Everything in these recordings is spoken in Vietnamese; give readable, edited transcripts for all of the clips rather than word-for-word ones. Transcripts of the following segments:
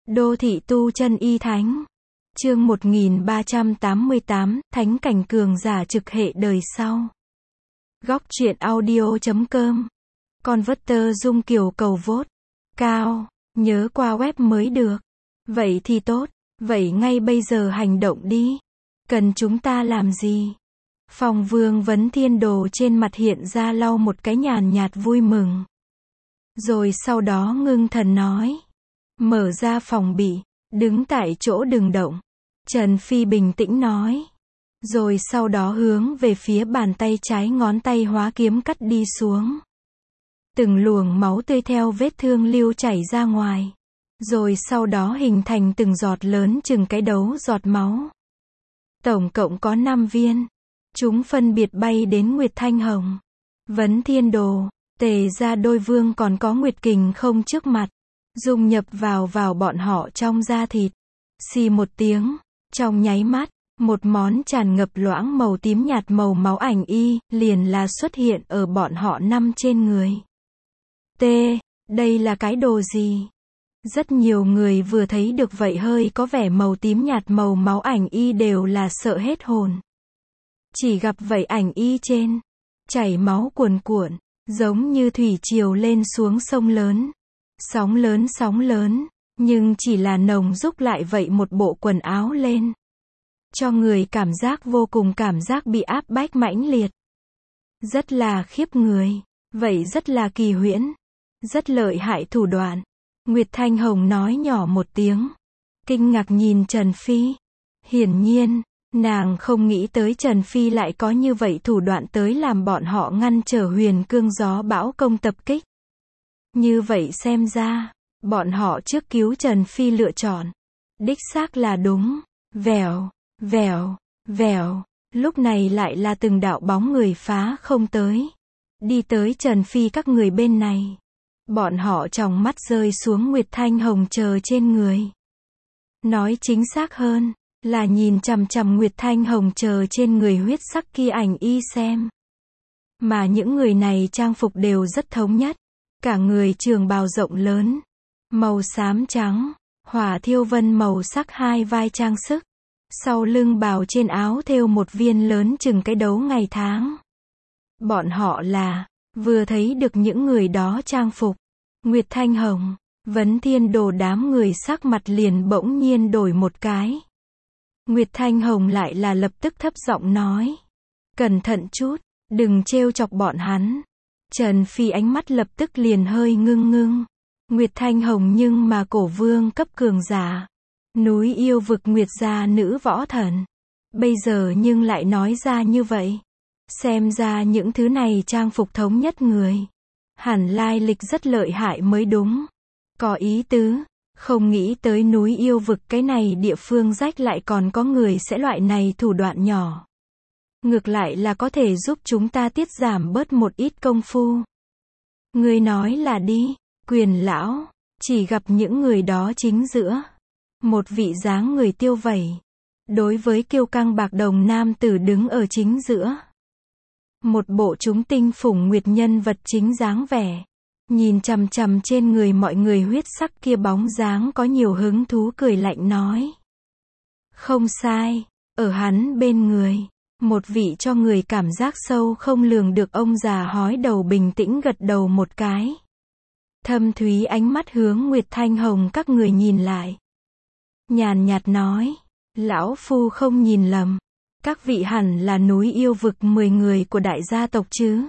Đô thị tu chân y thánh. Chương 1388, Thánh cảnh cường giả trực hệ đời sau. Góc truyện audio.com. Converter Dung Kiều cầu vote cao, nhớ qua web mới được. Vậy thì tốt, vậy ngay bây giờ hành động đi. Cần chúng ta làm gì? Phòng Vương Vấn Thiên Đồ trên mặt hiện ra lau một cái nhàn nhạt vui mừng. Rồi sau đó ngưng thần nói. Mở ra phòng bị, đứng tại chỗ đừng động. Trần Phi bình tĩnh nói. Rồi sau đó hướng về phía bàn tay trái ngón tay hóa kiếm cắt đi xuống. Từng luồng máu tươi theo vết thương lưu chảy ra ngoài. Rồi sau đó hình thành từng giọt lớn chừng cái đấu giọt máu. Tổng cộng có 5 viên. Chúng phân biệt bay đến Nguyệt Thanh Hồng, Vấn Thiên Đồ, Tề Gia Đôi Vương còn có Nguyệt Kình Không trước mặt. Dung nhập vào bọn họ trong da thịt. Xì một tiếng, trong nháy mắt, một món tràn ngập loãng màu tím nhạt màu máu ảnh y, liền là xuất hiện ở bọn họ 5 trên người. Đây là cái đồ gì? Rất nhiều người vừa thấy được vậy hơi có vẻ màu tím nhạt màu máu ảnh y đều là sợ hết hồn. Chỉ gặp vậy ảnh y trên, chảy máu cuồn cuộn, giống như thủy triều lên xuống sông lớn. Sóng lớn, nhưng chỉ là nồng rúc lại vậy một bộ quần áo lên. Cho người cảm giác vô cùng cảm giác bị áp bách mãnh liệt. Rất là khiếp người, vậy rất là kỳ huyễn, rất lợi hại thủ đoạn. Nguyệt Thanh Hồng nói nhỏ một tiếng, kinh ngạc nhìn Trần Phi. Hiển nhiên, nàng không nghĩ tới Trần Phi lại có như vậy thủ đoạn tới làm bọn họ ngăn trở Huyền Cương Gió Bão công tập kích. Như vậy xem ra, bọn họ trước cứu Trần Phi lựa chọn. Đích xác là đúng. Vèo, lúc này lại là từng đạo bóng người phá không tới. Đi tới Trần Phi các người bên này. Bọn họ tròng mắt rơi xuống Nguyệt Thanh Hồng chờ trên người. Nói chính xác hơn, là nhìn chằm chằm Nguyệt Thanh Hồng chờ trên người huyết sắc kia ảnh y xem. Mà những người này trang phục đều rất thống nhất. Cả người trường bào rộng lớn, màu xám trắng, hỏa thiêu vân màu sắc hai vai trang sức. Sau lưng bào trên áo thêu một viên lớn chừng cái đấu ngày tháng. Bọn họ là, vừa thấy được những người đó trang phục. Nguyệt Thanh Hồng, Vấn Thiên Đồ đám người sắc mặt liền bỗng nhiên đổi một cái. Nguyệt Thanh Hồng lại là lập tức thấp giọng nói. Cẩn thận chút, đừng trêu chọc bọn hắn. Trần Phi ánh mắt lập tức liền hơi ngưng. Nguyệt Thanh Hồng nhưng mà cổ vương cấp cường giả. Núi yêu vực Nguyệt gia nữ võ thần. Bây giờ nhưng lại nói ra như vậy. Xem ra những thứ này trang phục thống nhất người. Hẳn lai lịch rất lợi hại mới đúng. Có ý tứ, không nghĩ tới núi yêu vực cái này địa phương rách lại còn có người sẽ loại này thủ đoạn nhỏ. Ngược lại là có thể giúp chúng ta tiết giảm bớt một ít công phu. Người nói là đi, Quyền lão, chỉ gặp những người đó chính giữa. Một vị dáng người tiêu vẩy. Đối với kiêu căng bạc đồng nam tử đứng ở chính giữa. Một bộ chúng tinh phủng nguyệt nhân vật chính dáng vẻ. Nhìn chằm chằm trên người mọi người huyết sắc kia bóng dáng có nhiều hứng thú cười lạnh nói. Không sai, ở hắn bên người. Một vị cho người cảm giác sâu không lường được ông già hói đầu bình tĩnh gật đầu một cái. Thâm thúy ánh mắt hướng Nguyệt Thanh Hồng các người nhìn lại. Nhàn nhạt nói, lão phu không nhìn lầm. Các vị hẳn là núi yêu vực 10 người của đại gia tộc chứ.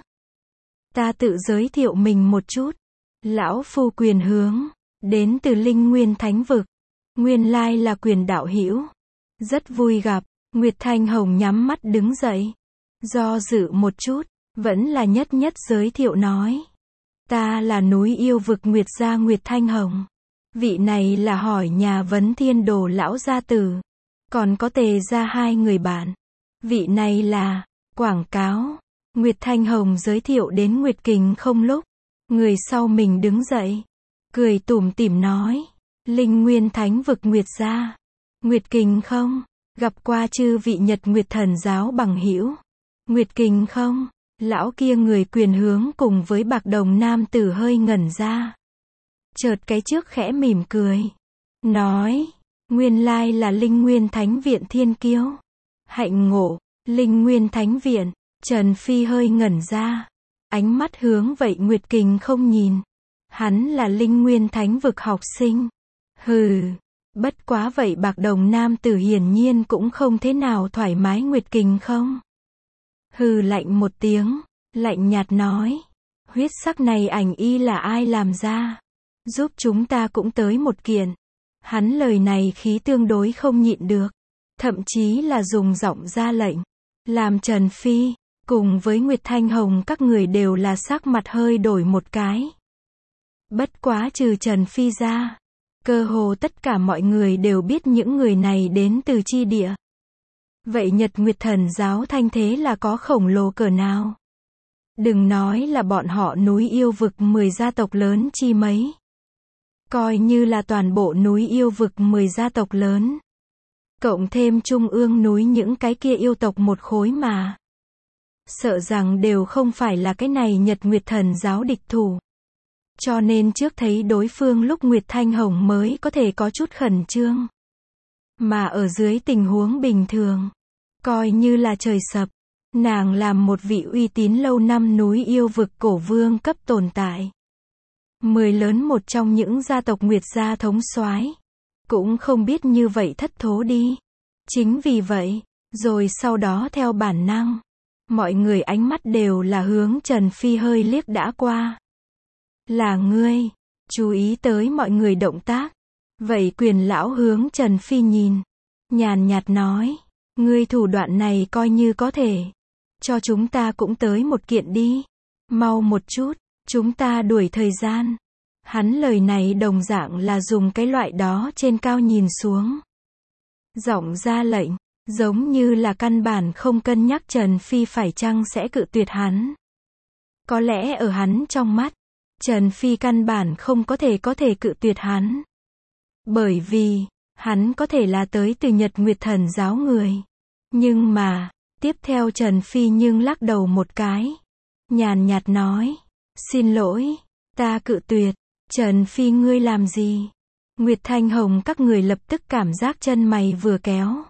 Ta tự giới thiệu mình một chút. Lão phu Quyền Hướng, đến từ Linh Nguyên Thánh Vực. Nguyên lai là Quyền đạo hữu. Rất vui gặp. Nguyệt Thanh Hồng nhắm mắt đứng dậy. Do dự một chút, vẫn là nhất giới thiệu nói. Ta là núi yêu vực Nguyệt gia Nguyệt Thanh Hồng. Vị này là hỏi nhà Vấn Thiên Đồ lão gia tử. Còn có Tề gia 2 người bạn. Vị này là, quảng cáo. Nguyệt Thanh Hồng giới thiệu đến Nguyệt Kình Không lúc. Người sau mình đứng dậy. Cười tủm tỉm nói. Linh Nguyên Thánh Vực Nguyệt gia. Nguyệt Kình Không. Gặp qua chư vị Nhật Nguyệt Thần giáo bằng hữu. Nguyệt Kình Không, lão kia người Quyền Hướng cùng với bạc đồng nam tử hơi ngẩn ra. Chợt cái trước khẽ mỉm cười. nói, nguyên lai là Linh Nguyên Thánh Viện thiên kiêu. Hạnh ngộ, Linh Nguyên Thánh Viện, Trần Phi hơi ngẩn ra. Ánh mắt hướng vậy Nguyệt Kình không nhìn. Hắn là Linh Nguyên Thánh vực học sinh. Hừ, bất quá vậy bạc đồng nam tử hiển nhiên cũng không thế nào thoải mái Nguyệt Kình không. Hừ lạnh một tiếng, lạnh nhạt nói. Huyết sắc này ảnh y là ai làm ra? Giúp chúng ta cũng tới một kiện. Hắn lời này khí tương đối không nhịn được. Thậm chí là dùng giọng ra lệnh. Làm Trần Phi, cùng với Nguyệt Thanh Hồng các người đều là sắc mặt hơi đổi một cái. Bất quá trừ Trần Phi ra. Cơ hồ tất cả mọi người đều biết những người này đến từ chi địa. Vậy Nhật Nguyệt Thần giáo thanh thế là có khổng lồ cỡ nào? Đừng nói là bọn họ núi yêu vực 10 gia tộc lớn chi mấy. Coi như là toàn bộ núi yêu vực 10 gia tộc lớn. Cộng thêm trung ương núi những cái kia yêu tộc một khối mà. Sợ rằng đều không phải là cái này Nhật Nguyệt Thần giáo địch thủ. Cho nên trước thấy đối phương lúc Nguyệt Thanh Hồng mới có thể có chút khẩn trương. Mà ở dưới tình huống bình thường, coi như là trời sập, nàng làm một vị uy tín lâu năm núi yêu vực cổ vương cấp tồn tại. 10 lớn một trong những gia tộc Nguyệt gia thống soái, cũng không biết như vậy thất thố đi. Chính vì vậy, rồi sau đó theo bản năng, mọi người ánh mắt đều là hướng Trần Phi hơi liếc đã qua. Là ngươi, chú ý tới mọi người động tác. Vậy Quyền lão hướng Trần Phi nhìn, nhàn nhạt nói, ngươi thủ đoạn này coi như có thể. Cho chúng ta cũng tới một kiện đi. Mau một chút, chúng ta đuổi thời gian. Hắn lời này đồng dạng là dùng cái loại đó trên cao nhìn xuống. Giọng ra lệnh, giống như là căn bản không cân nhắc Trần Phi phải chăng sẽ cự tuyệt hắn. Có lẽ ở hắn trong mắt, Trần Phi căn bản không có thể cự tuyệt hắn. Bởi vì, hắn có thể là tới từ Nhật Nguyệt Thần giáo người. Nhưng mà, tiếp theo Trần Phi nhưng lắc đầu một cái. Nhàn nhạt nói, xin lỗi, ta cự tuyệt. Trần Phi ngươi làm gì? Nguyệt Thanh Hồng các người lập tức cảm giác chân mày vừa kéo.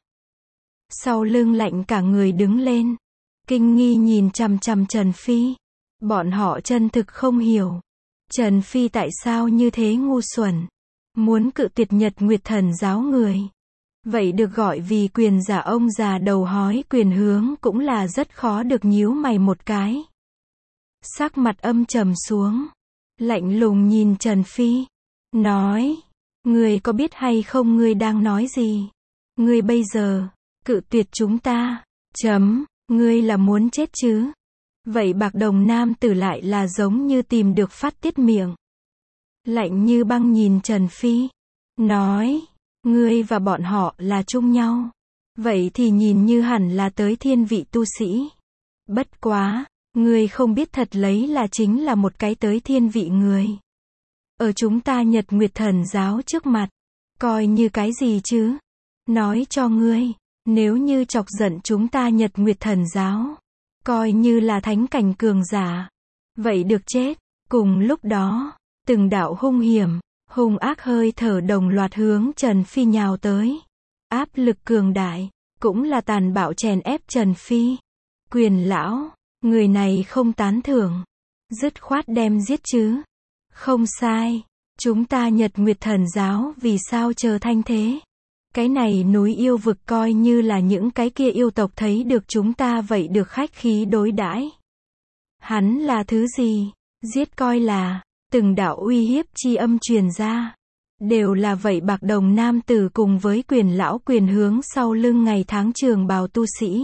Sau lưng lạnh cả người đứng lên. Kinh nghi nhìn chằm chằm Trần Phi. Bọn họ chân thực không hiểu. Trần Phi tại sao như thế ngu xuẩn? Muốn cự tuyệt Nhật Nguyệt Thần giáo người. Vậy được gọi vì quyền giả ông già đầu hói Quyền Hướng cũng là rất khó được nhíu mày một cái. Sắc mặt âm trầm xuống. Lạnh lùng nhìn Trần Phi. Nói. Ngươi có biết hay không ngươi đang nói gì? Ngươi bây giờ, cự tuyệt chúng ta. Ngươi là muốn chết chứ? Vậy bạc đồng nam tử lại là giống như tìm được phát tiết miệng. Lạnh như băng nhìn Trần Phi. Nói. Ngươi và bọn họ là chung nhau. Vậy thì nhìn như hẳn là tới thiên vị tu sĩ. Bất quá, ngươi không biết thật lấy là chính là một cái tới thiên vị người. Ở chúng ta Nhật Nguyệt Thần giáo trước mặt. Coi như cái gì chứ? Nói cho ngươi, nếu như chọc giận chúng ta Nhật Nguyệt Thần giáo, coi như là thánh cảnh cường giả. Vậy được chết. Cùng lúc đó, từng đạo hung hiểm, hung ác hơi thở đồng loạt hướng Trần Phi nhào tới. Áp lực cường đại, cũng là tàn bạo chèn ép Trần Phi. Quyền lão, người này không tán thưởng. Dứt khoát đem giết chứ. Không sai, chúng ta Nhật Nguyệt Thần giáo vì sao chờ thanh thế? Cái này núi yêu vực coi như là những cái kia yêu tộc thấy được chúng ta vậy được khách khí đối đãi. Hắn là thứ gì? Giết coi là, từng đạo uy hiếp chi âm truyền ra. Đều là vậy bạc đồng nam tử cùng với Quyền lão Quyền Hướng sau lưng ngày tháng trường bào tu sĩ.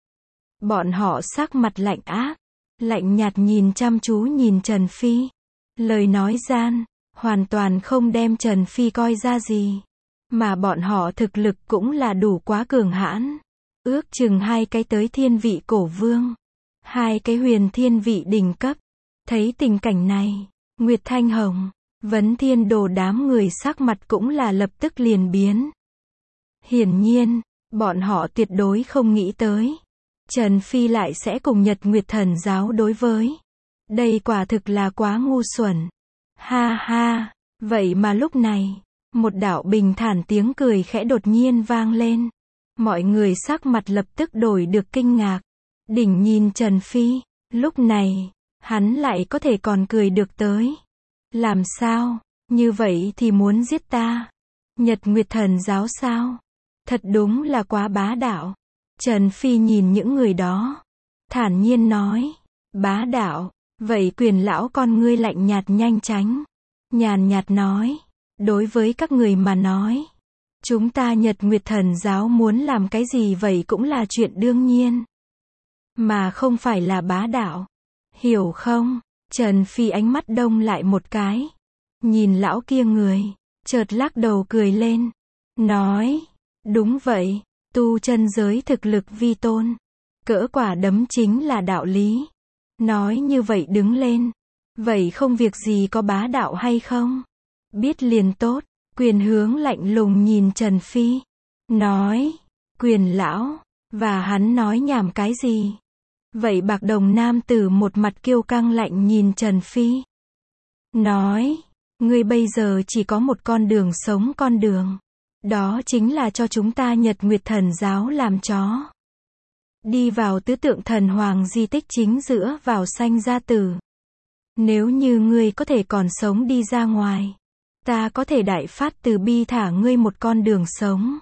Bọn họ sắc mặt lạnh ác, lạnh nhạt nhìn chăm chú nhìn Trần Phi. Lời nói gian, hoàn toàn không đem Trần Phi coi ra gì. Mà bọn họ thực lực cũng là đủ quá cường hãn. Ước chừng 2 cái tới thiên vị cổ vương. 2 cái huyền thiên vị đỉnh cấp. Thấy tình cảnh này, Nguyệt Thanh Hồng, Vấn Thiên Đồ đám người sắc mặt cũng là lập tức liền biến. Hiển nhiên, bọn họ tuyệt đối không nghĩ tới. Trần Phi lại sẽ cùng Nhật Nguyệt Thần giáo đối với. Đây quả thực là quá ngu xuẩn. Ha ha, vậy mà lúc này, Một đạo bình thản tiếng cười khẽ đột nhiên vang lên. Mọi người sắc mặt lập tức đổi được kinh ngạc. Đỉnh nhìn Trần Phi, lúc này, hắn lại có thể còn cười được tới. Làm sao, như vậy thì muốn giết ta? Nhật Nguyệt Thần giáo sao? Thật đúng là quá bá đạo. Trần Phi nhìn những người đó, thản nhiên nói, bá đạo, vậy Quyền lão con ngươi lạnh nhạt nhanh tránh. Nhàn nhạt nói, đối với các người mà nói, chúng ta Nhật Nguyệt Thần giáo muốn làm cái gì vậy cũng là chuyện đương nhiên. Mà không phải là bá đạo. Hiểu không? Trần Phi ánh mắt đông lại một cái. Nhìn lão kia người, chợt lắc đầu cười lên. Nói, đúng vậy, tu chân giới thực lực vi tôn. Cỡ quả đấm chính là đạo lý. Nói như vậy đứng lên. Vậy không việc gì có bá đạo hay không? Biết liền tốt. Quyền hướng lạnh lùng nhìn Trần Phi. Nói, Quyền lão, và hắn nói nhảm cái gì? Vậy Bạc Đồng nam tử một mặt kiêu căng lạnh nhìn Trần Phi. Nói, ngươi bây giờ chỉ có một con đường sống con đường. Đó chính là cho chúng ta Nhật Nguyệt Thần giáo làm chó. Đi vào tứ tượng thần hoàng di tích chính giữa vào sanh gia tử. Nếu như ngươi có thể còn sống đi ra ngoài, ta có thể đại phát từ bi thả ngươi một con đường sống.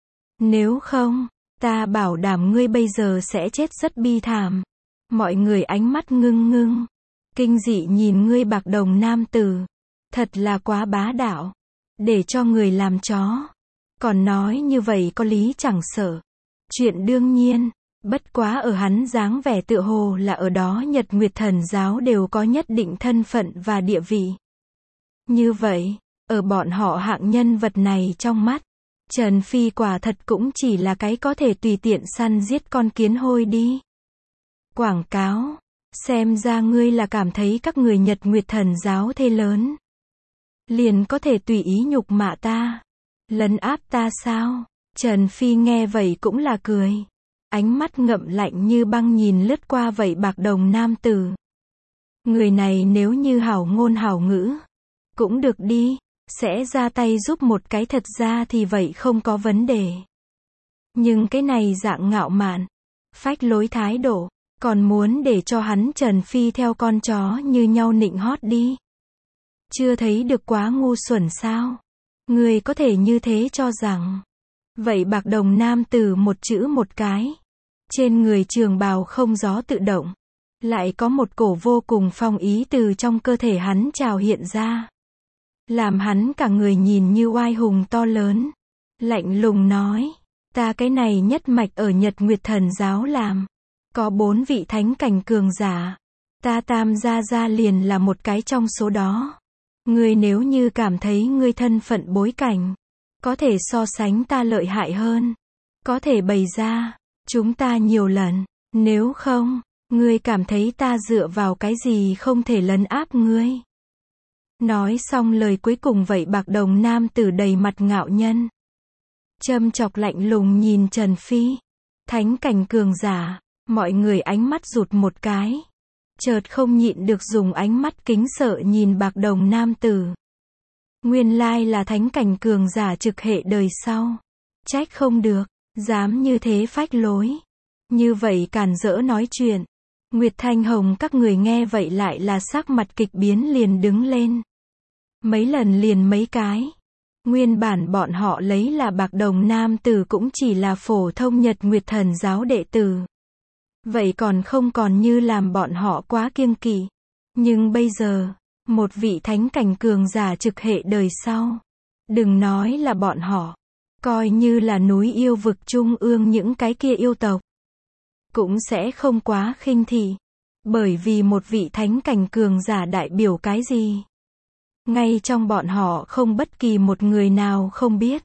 Nếu không, ta bảo đảm ngươi bây giờ sẽ chết rất bi thảm. Mọi người ánh mắt ngưng ngưng, kinh dị nhìn ngươi Bạc Đồng nam tử. Thật là quá bá đạo. Để cho người làm chó. Còn nói như vậy có lý chẳng sợ. Chuyện đương nhiên. Bất quá ở hắn dáng vẻ tựa hồ là ở đó Nhật Nguyệt Thần giáo đều có nhất định thân phận và địa vị. Như vậy, ở bọn họ hạng nhân vật này trong mắt, Trần Phi quả thật cũng chỉ là cái có thể tùy tiện săn giết con kiến hôi đi. Quảng cáo, xem ra ngươi là cảm thấy các người Nhật Nguyệt Thần giáo thế lớn. Liền có thể tùy ý nhục mạ ta, lấn áp ta sao? Trần Phi nghe vậy cũng là cười. Ánh mắt ngậm lạnh như băng nhìn lướt qua vậy Bạc Đồng nam tử. Người này nếu như hảo ngôn hảo ngữ, cũng được đi, sẽ ra tay giúp một cái thật ra thì vậy không có vấn đề. Nhưng cái này dạng ngạo mạn, phách lối thái độ, còn muốn để cho hắn Trần Phi theo con chó như nhau nịnh hót đi. Chưa thấy được quá ngu xuẩn sao? Người có thể như thế cho rằng. Vậy Bạc Đồng nam tử một chữ một cái. Trên người trường bào không gió tự động. Lại có một cổ vô cùng phong ý từ trong cơ thể hắn trào hiện ra. Làm hắn cả người nhìn như oai hùng to lớn. Lạnh lùng nói. Ta cái này nhất mạch ở Nhật Nguyệt Thần giáo làm. Có 4 vị thánh cảnh cường giả. Ta Tam gia liền là một cái trong số đó. Ngươi nếu như cảm thấy ngươi thân phận bối cảnh, có thể so sánh ta lợi hại hơn, có thể bày ra, chúng ta nhiều lần, nếu không, ngươi cảm thấy ta dựa vào cái gì không thể lấn áp ngươi. Nói xong lời cuối cùng vậy Bạc Đồng nam tử đầy mặt ngạo nhân. Châm chọc lạnh lùng nhìn Trần Phi. Thánh cảnh cường giả, mọi người ánh mắt rụt một cái. Chợt không nhịn được dùng ánh mắt kính sợ nhìn Bạc Đồng nam tử. Nguyên lai là thánh cảnh cường giả trực hệ đời sau. Trách không được, dám như thế phách lối. Như vậy càn rỡ nói chuyện. Nguyệt Thanh Hồng các người nghe vậy lại là sắc mặt kịch biến liền đứng lên. Mấy lần liền mấy cái. Nguyên bản bọn họ lấy là Bạc Đồng nam tử cũng chỉ là phổ thông Nhật Nguyệt Thần giáo đệ tử. Vậy còn không còn như làm bọn họ quá kiêng kỵ. Nhưng bây giờ, một vị thánh cảnh cường giả trực hệ đời sau. Đừng nói là bọn họ. Coi như là núi yêu vực trung ương những cái kia yêu tộc. Cũng sẽ không quá khinh thị. Bởi vì một vị thánh cảnh cường giả đại biểu cái gì? Ngay trong bọn họ không bất kỳ một người nào không biết.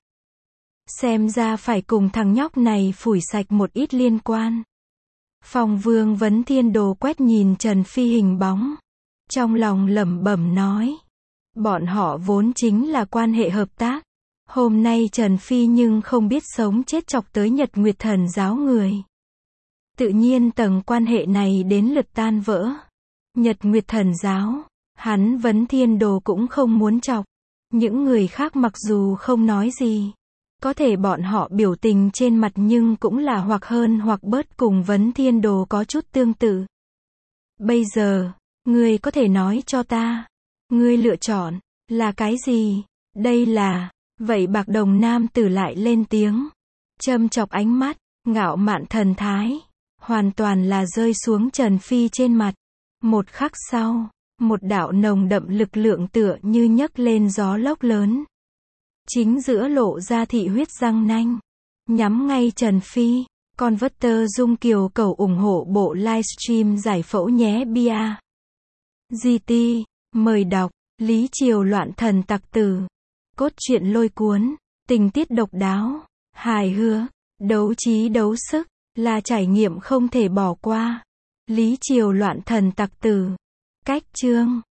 Xem ra phải cùng thằng nhóc này phủi sạch một ít liên quan. Phong Vương Vấn Thiên Đồ quét nhìn Trần Phi hình bóng. Trong lòng lẩm bẩm nói. Bọn họ vốn chính là quan hệ hợp tác. Hôm nay Trần Phi nhưng không biết sống chết chọc tới Nhật Nguyệt Thần giáo người. Tự nhiên tầng quan hệ này đến lượt tan vỡ. Nhật Nguyệt Thần giáo, hắn Vấn Thiên Đồ cũng không muốn chọc. Những người khác mặc dù không nói gì, có thể bọn họ biểu tình trên mặt nhưng cũng là hoặc hơn hoặc bớt cùng Vấn Thiên Đồ có chút tương tự. Bây giờ, ngươi có thể nói cho ta, ngươi lựa chọn là cái gì? Đây là, vậy Bạc Đồng nam tử lại lên tiếng, châm chọc ánh mắt, ngạo mạn thần thái, hoàn toàn là rơi xuống Trần Phi trên mặt. Một khắc sau, một đạo nồng đậm lực lượng tựa như nhấc lên gió lốc lớn, chính giữa lộ ra thị huyết răng nanh, nhắm ngay Trần Phi. Con vất tơ Dung Kiều cầu ủng hộ bộ livestream giải phẫu nhé bia. GT, mời đọc, Lý Triều loạn thần tặc tử. Cốt truyện lôi cuốn, tình tiết độc đáo, hài hước, đấu trí đấu sức, là trải nghiệm không thể bỏ qua. Lý Triều loạn thần tặc tử. Cách chương